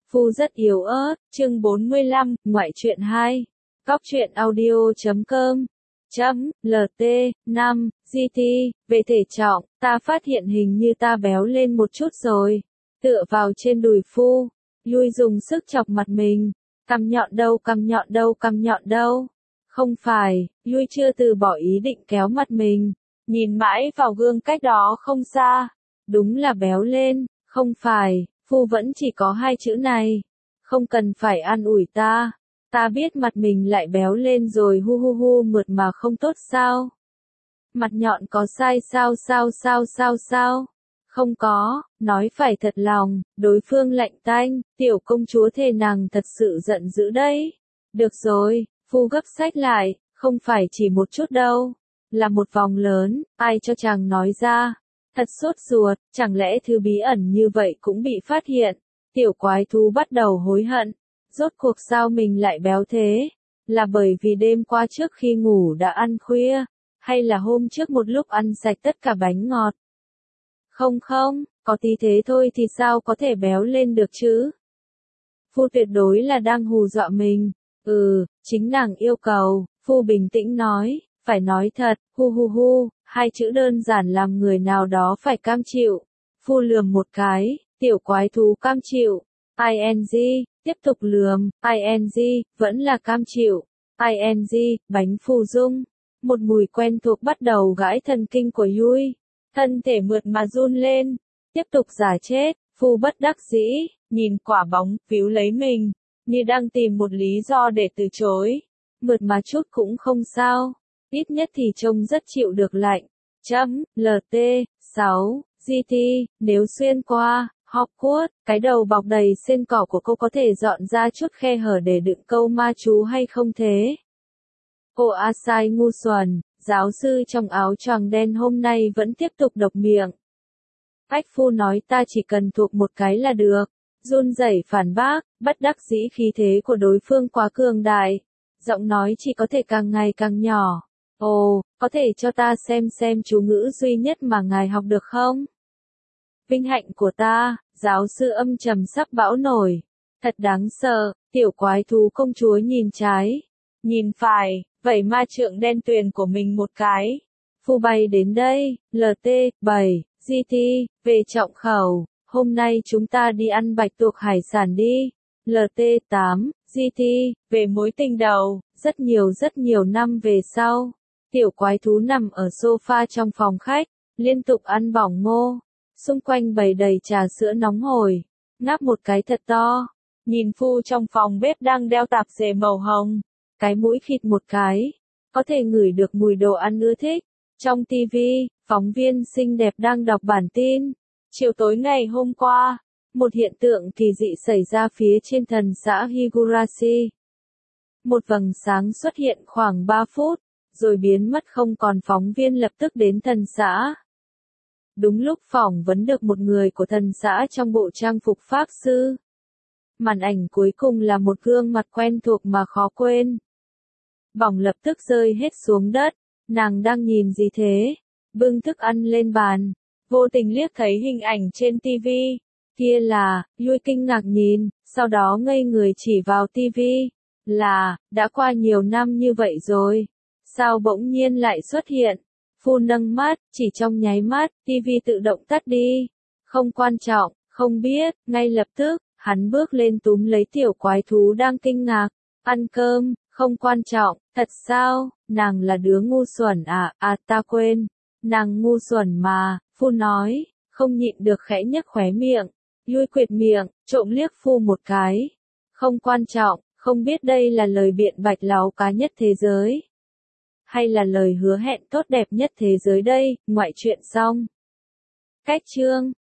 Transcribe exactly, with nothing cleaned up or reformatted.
Phu rất yếu ớt, chương bốn mươi lăm, ngoại truyện hai. Góc truyện audio chấm com. Chấm, lt, năm, gt, về thể trọng, ta phát hiện hình như ta béo lên một chút rồi. Tựa vào trên đùi Phu, Lui dùng sức chọc mặt mình. Cằm nhọn đâu, cằm nhọn đâu, cằm nhọn đâu. Không phải, Lui chưa từ bỏ ý định kéo mặt mình. Nhìn mãi vào gương cách đó không xa. Đúng là béo lên, không phải. Phu vẫn chỉ có hai chữ này. Không cần phải an ủi ta. Ta biết mặt mình lại béo lên rồi hu hu hu mượt mà không tốt sao? Mặt nhọn có sai sao sao sao sao sao? Không có, nói phải thật lòng, đối phương lạnh tanh, tiểu công chúa thề nàng thật sự giận dữ đấy. Được rồi, Phu gấp sách lại, không phải chỉ một chút đâu. Là một vòng lớn, ai cho chàng nói ra? Thật sốt ruột, chẳng lẽ thứ bí ẩn như vậy cũng bị phát hiện. Tiểu quái thú bắt đầu hối hận. Rốt cuộc sao mình lại béo thế? Là bởi vì đêm qua trước khi ngủ đã ăn khuya? Hay là hôm trước một lúc ăn sạch tất cả bánh ngọt? Không không, có tí thế thôi thì sao có thể béo lên được chứ? Phu tuyệt đối là đang hù dọa mình. Ừ, chính nàng yêu cầu. Phu bình tĩnh nói, phải nói thật, hu hu hu, hai chữ đơn giản làm người nào đó phải cam chịu. Phu lườm một cái, tiểu quái thú cam chịu. ing, tiếp tục lườm, ing, vẫn là cam chịu. ing, bánh phù dung. Một mùi quen thuộc bắt đầu gãi thần kinh của Yui. Thân thể mượt mà run lên. Tiếp tục giả chết, Phu bất đắc dĩ, nhìn quả bóng, víu lấy mình, như đang tìm một lý do để từ chối. Mượt mà chút cũng không sao, ít nhất thì trông rất chịu được lạnh. Chấm, lt, sáu, gt, nếu xuyên qua, Hogwarts, cái đầu bọc đầy sên cỏ của cô có thể dọn ra chút khe hở để đựng câu ma chú hay không thế? Cô Asai ngu xuẩn, giáo sư trong áo choàng đen hôm nay vẫn tiếp tục độc miệng. Ách Phu nói ta chỉ cần thuộc một cái là được. Run rẩy phản bác, bất đắc dĩ khí thế của đối phương quá cường đại. Giọng nói chỉ có thể càng ngày càng nhỏ. Ồ, có thể cho ta xem xem chú ngữ duy nhất mà ngài học được không? Vinh hạnh của ta, giáo sư âm trầm sắp bão nổi. Thật đáng sợ, tiểu quái thú công chúa nhìn trái. Nhìn phải, vẩy ma trượng đen tuyền của mình một cái. Phu bay đến đây, lt, bảy, gt, về trọng khẩu. Hôm nay chúng ta đi ăn bạch tuộc hải sản đi. lt, tám, gt, về mối tình đầu, rất nhiều rất nhiều năm về sau. Tiểu quái thú nằm ở sofa trong phòng khách, liên tục ăn bỏng ngô. Xung quanh bày đầy trà sữa nóng hổi, ngáp một cái thật to. Nhìn Phu trong phòng bếp đang đeo tạp dề màu hồng, cái mũi khịt một cái, có thể ngửi được mùi đồ ăn ưa thích. Trong tivi, phóng viên xinh đẹp đang đọc bản tin. Chiều tối ngày hôm qua, một hiện tượng kỳ dị xảy ra phía trên thần xã Higurashi. Một vầng sáng xuất hiện khoảng ba phút, rồi biến mất không còn. Phóng viên lập tức đến thần xã. Đúng lúc phỏng vấn được một người của thần xã trong bộ trang phục pháp sư. Màn ảnh cuối cùng là một gương mặt quen thuộc mà khó quên. Bỏng lập tức rơi hết xuống đất. Nàng đang nhìn gì thế? Bưng thức ăn lên bàn. Vô tình liếc thấy hình ảnh trên tivi. Kia là, Yui kinh ngạc nhìn, sau đó ngây người chỉ vào tivi. Là, đã qua nhiều năm như vậy rồi. Sao bỗng nhiên lại xuất hiện? Phu nâng mắt, chỉ trong nháy mắt, tivi tự động tắt đi. Không quan trọng, không biết, ngay lập tức, hắn bước lên túm lấy tiểu quái thú đang kinh ngạc. Ăn cơm, không quan trọng, thật sao, nàng là đứa ngu xuẩn à, à ta quên. Nàng ngu xuẩn mà, Phu nói, không nhịn được khẽ nhếch khóe miệng. Yui quệt miệng, trộm liếc Phu một cái. Không quan trọng, không biết đây là lời biện bạch láu cá nhất thế giới. Hay là lời hứa hẹn tốt đẹp nhất thế giới đây, ngoại truyện xong. Cách chương.